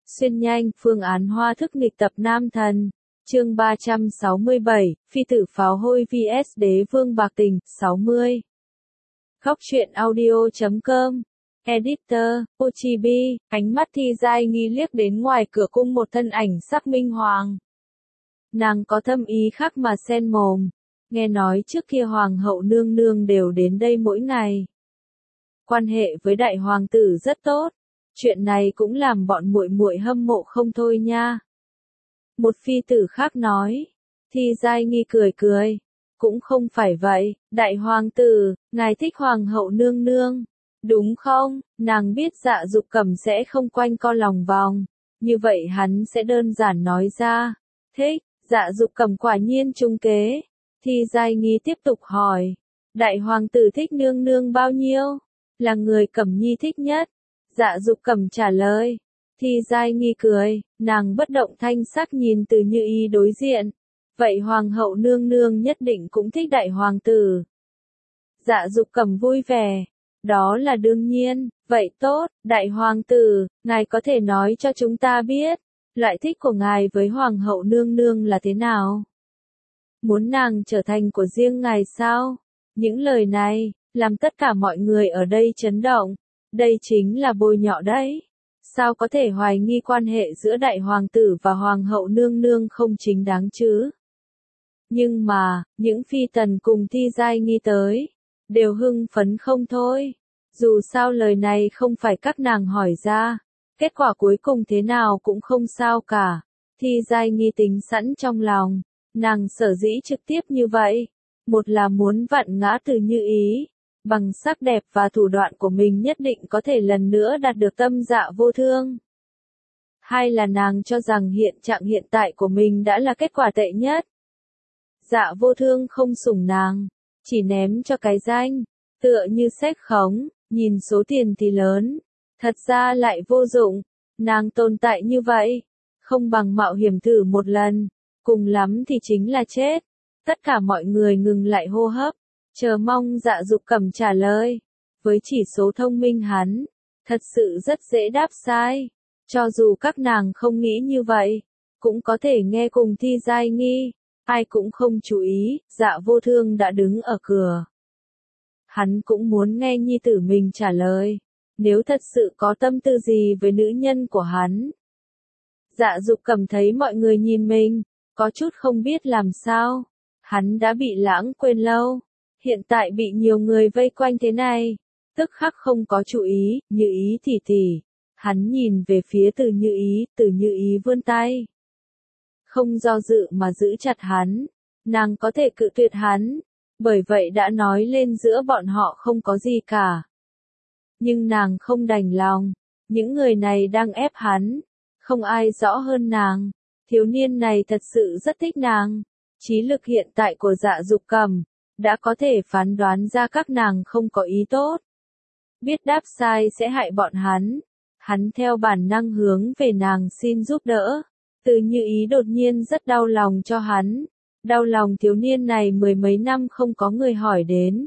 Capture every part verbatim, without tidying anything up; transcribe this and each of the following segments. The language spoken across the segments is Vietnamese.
Xuyên nhanh, phương án hoa thức nghịch tập nam thần. Chương ba trăm sáu mươi bảy, phi tử pháo hôi vs đế vương bạc tình, sáu mươi. Góc truyện audio chấm com. Editor, Ochibi, ánh mắt Thi Giai Nghi liếc đến ngoài cửa cung một thân ảnh sắc minh hoàng. Nàng có thâm ý khác mà xen mồm. Nghe nói trước kia hoàng hậu nương nương đều đến đây mỗi ngày. Quan hệ với đại hoàng tử rất tốt. Chuyện này cũng làm bọn muội muội hâm mộ không thôi nha. Một phi tử khác nói. Thi Giai Nghi cười cười. Cũng không phải vậy, đại hoàng tử, ngài thích hoàng hậu nương nương. Đúng không? Nàng biết Dạ Dục Cẩm sẽ không quanh co lòng vòng. Như vậy hắn sẽ đơn giản nói ra. Thích, Dạ Dục Cẩm quả nhiên trung kế. Thi Giai Nghi tiếp tục hỏi. Đại hoàng tử thích nương nương bao nhiêu? Là người Cẩm Nhi thích nhất. Dạ Dục Cẩm trả lời. Thi Giai Nghi cười, nàng bất động thanh sắc nhìn Từ Như Ý đối diện. Vậy hoàng hậu nương nương nhất định cũng thích đại hoàng tử. Dạ Dục Cẩm vui vẻ. Đó là đương nhiên, vậy tốt, đại hoàng tử, ngài có thể nói cho chúng ta biết, loại thích của ngài với hoàng hậu nương nương là thế nào? Muốn nàng trở thành của riêng ngài sao? Những lời này, làm tất cả mọi người ở đây chấn động. Đây chính là bôi nhọ đấy. Sao có thể hoài nghi quan hệ giữa đại hoàng tử và hoàng hậu nương nương không chính đáng chứ? Nhưng mà, những phi tần cùng Thi Giai Nghi tới, đều hưng phấn không thôi. Dù sao lời này không phải các nàng hỏi ra, kết quả cuối cùng thế nào cũng không sao cả. Thi Giai Nghi tính sẵn trong lòng, nàng sở dĩ trực tiếp như vậy, một là muốn vặn ngã Từ Như Ý, bằng sắc đẹp và thủ đoạn của mình nhất định có thể lần nữa đạt được tâm Dạ Vô Thương. Hai là nàng cho rằng hiện trạng hiện tại của mình đã là kết quả tệ nhất. Dạ Vô Thương không sủng nàng, chỉ ném cho cái danh, tựa như séc khống, nhìn số tiền thì lớn, thật ra lại vô dụng, nàng tồn tại như vậy, không bằng mạo hiểm thử một lần, cùng lắm thì chính là chết. Tất cả mọi người ngừng lại hô hấp, chờ mong Dạ Dục Cẩm trả lời. Với chỉ số thông minh hắn, thật sự rất dễ đáp sai, cho dù các nàng không nghĩ như vậy, cũng có thể nghe cùng Thi Giai Nghi. Ai cũng không chú ý, Dạ Vô Thương đã đứng ở cửa. Hắn cũng muốn nghe nhi tử mình trả lời, nếu thật sự có tâm tư gì với nữ nhân của hắn. Dạ Dục Cẩm thấy mọi người nhìn mình, có chút không biết làm sao. Hắn đã bị lãng quên lâu, hiện tại bị nhiều người vây quanh thế này, tức khắc không có chú ý. Như Ý tỷ tỷ. Hắn nhìn về phía Từ Như Ý, Từ Như Ý vươn tay. Không do dự mà giữ chặt hắn, nàng có thể cự tuyệt hắn, bởi vậy đã nói lên giữa bọn họ không có gì cả. Nhưng nàng không đành lòng, những người này đang ép hắn, không ai rõ hơn nàng, thiếu niên này thật sự rất thích nàng. Trí lực hiện tại của Dạ Dục Cẩm, đã có thể phán đoán ra các nàng không có ý tốt. Biết đáp sai sẽ hại bọn hắn, hắn theo bản năng hướng về nàng xin giúp đỡ. Từ Như Ý đột nhiên rất đau lòng cho hắn, đau lòng thiếu niên này mười mấy năm không có người hỏi đến.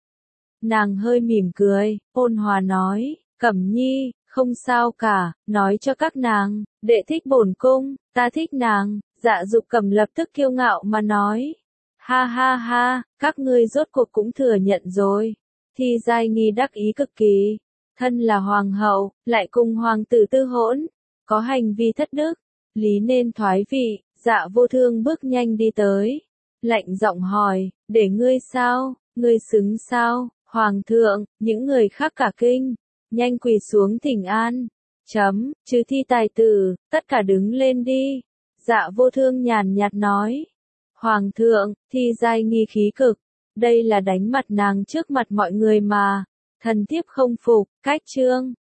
Nàng hơi mỉm cười, ôn hòa nói, Cẩm Nhi, không sao cả, nói cho các nàng, đệ thích bổn cung, ta thích nàng. Dạ Dục Cẩm lập tức kiêu ngạo mà nói, ha ha ha, các ngươi rốt cuộc cũng thừa nhận rồi. Thi Giai Nghi đắc ý cực kỳ, thân là hoàng hậu, lại cùng hoàng tử tư hỗn, có hành vi thất đức, lý nên thoái vị. Dạ Vô Thương bước nhanh đi tới, lạnh giọng hỏi, để ngươi sao, ngươi xứng sao? Hoàng thượng, những người khác cả kinh, nhanh quỳ xuống thỉnh an. Chấm, trừ Thi tài tử, tất cả đứng lên đi. Dạ Vô Thương nhàn nhạt nói. Hoàng thượng, Thi Giai Nghi khí cực, đây là đánh mặt nàng trước mặt mọi người mà. Thần thiếp không phục, cách trương.